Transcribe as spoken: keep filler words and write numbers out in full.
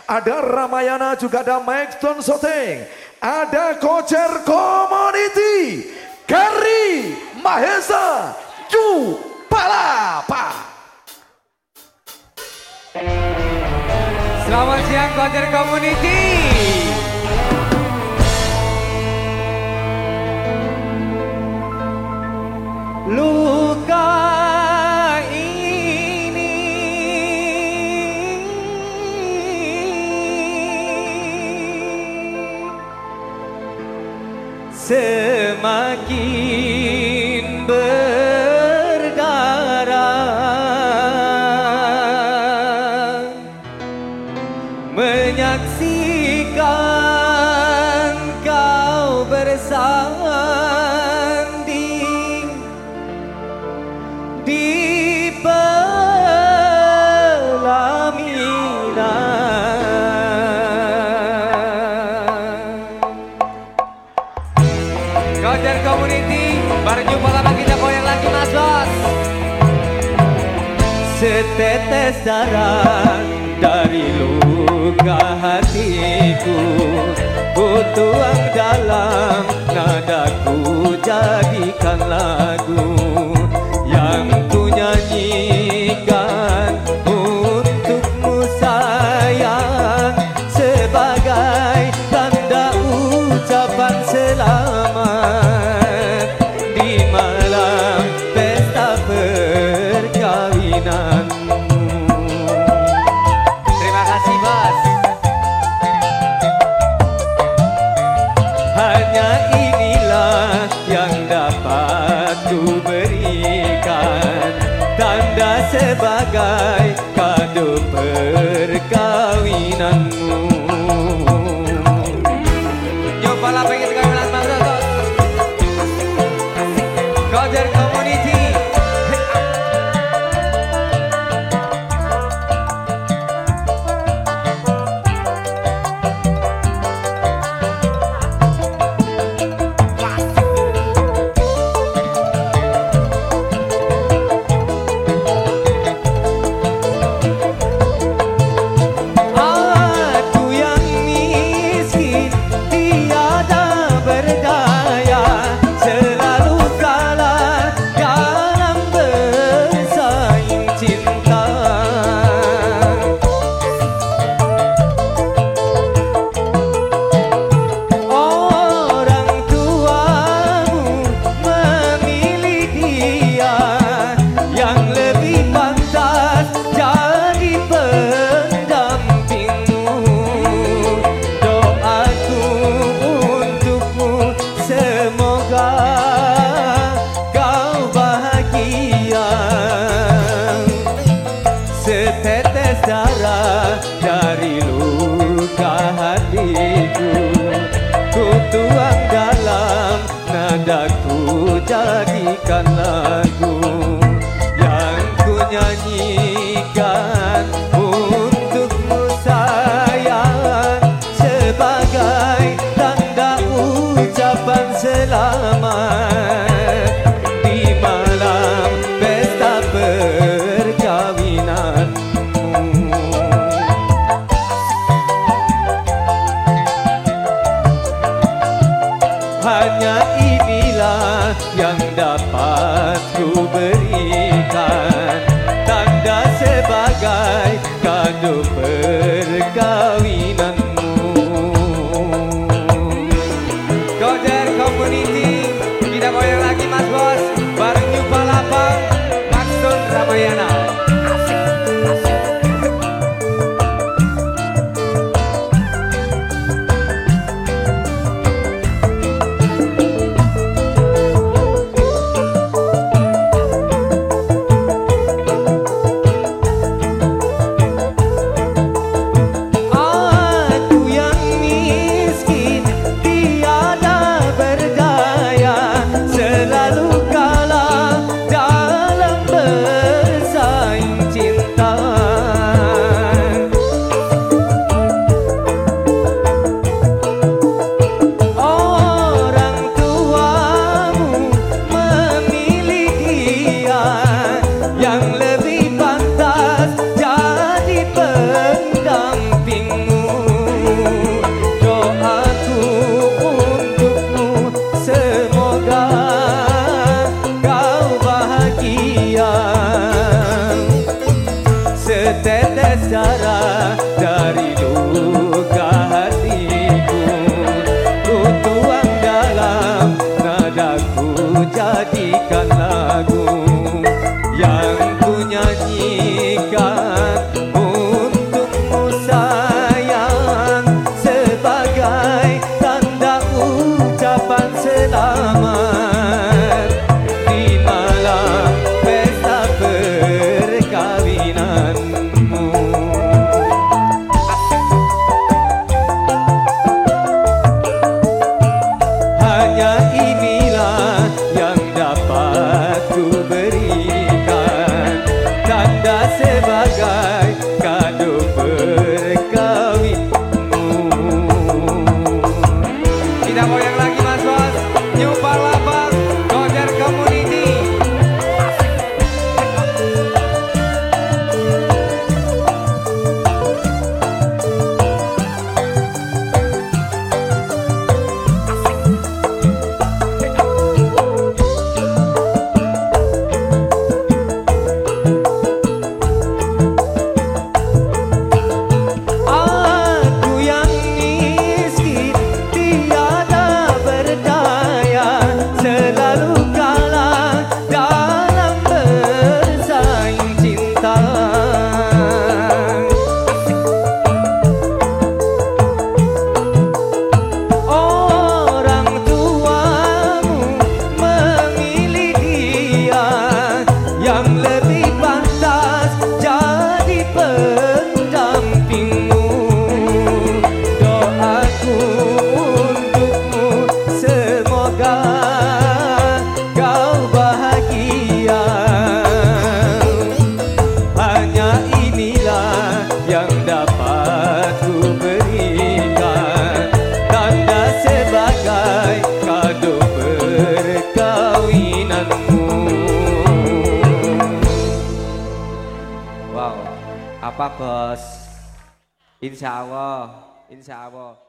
ada Ramayana, juga ada Maxton Soteng, ada Kocer Community, Kari Mahesa, Ju Palapa. Selamat siang Kocer Community. Luka ini semakin berdarah, menyaksikan kau bersanding di pelaminan. Kocer Community, baru jumpa lama kita goyang lagi Mas Bos. Setetes darah dari luka hatiku, ku tuang dalam nadaku, jadikan lagu yang ku nyanyikan untukmu sayang, sebagai tanda ucapan selamat di malam pesta perkawinanmu. Terima kasih Mas. Hanya inilah yang dapat ku berikan, tanda sebagai kado perkawinanmu. Coba lah pengen kawinan Mas Bos. Kocer Community. Setetes darah dari luka hatiku, ku tuang dalam nadaku, jadikan lagu yang ku nyanyikan untukmu sayang, sebagai tanda ucapan selamat di malam pesta perkawinan. Hanya inilah yang dapat ku berikan, tanda sebagai kado perkawinanmu. Kocer Community, kita goyang lagi Mas Bos, bareng Ju Palapa, Maxton Ramayana. Oh apa-apa bos. Insya Allah, insya Allah.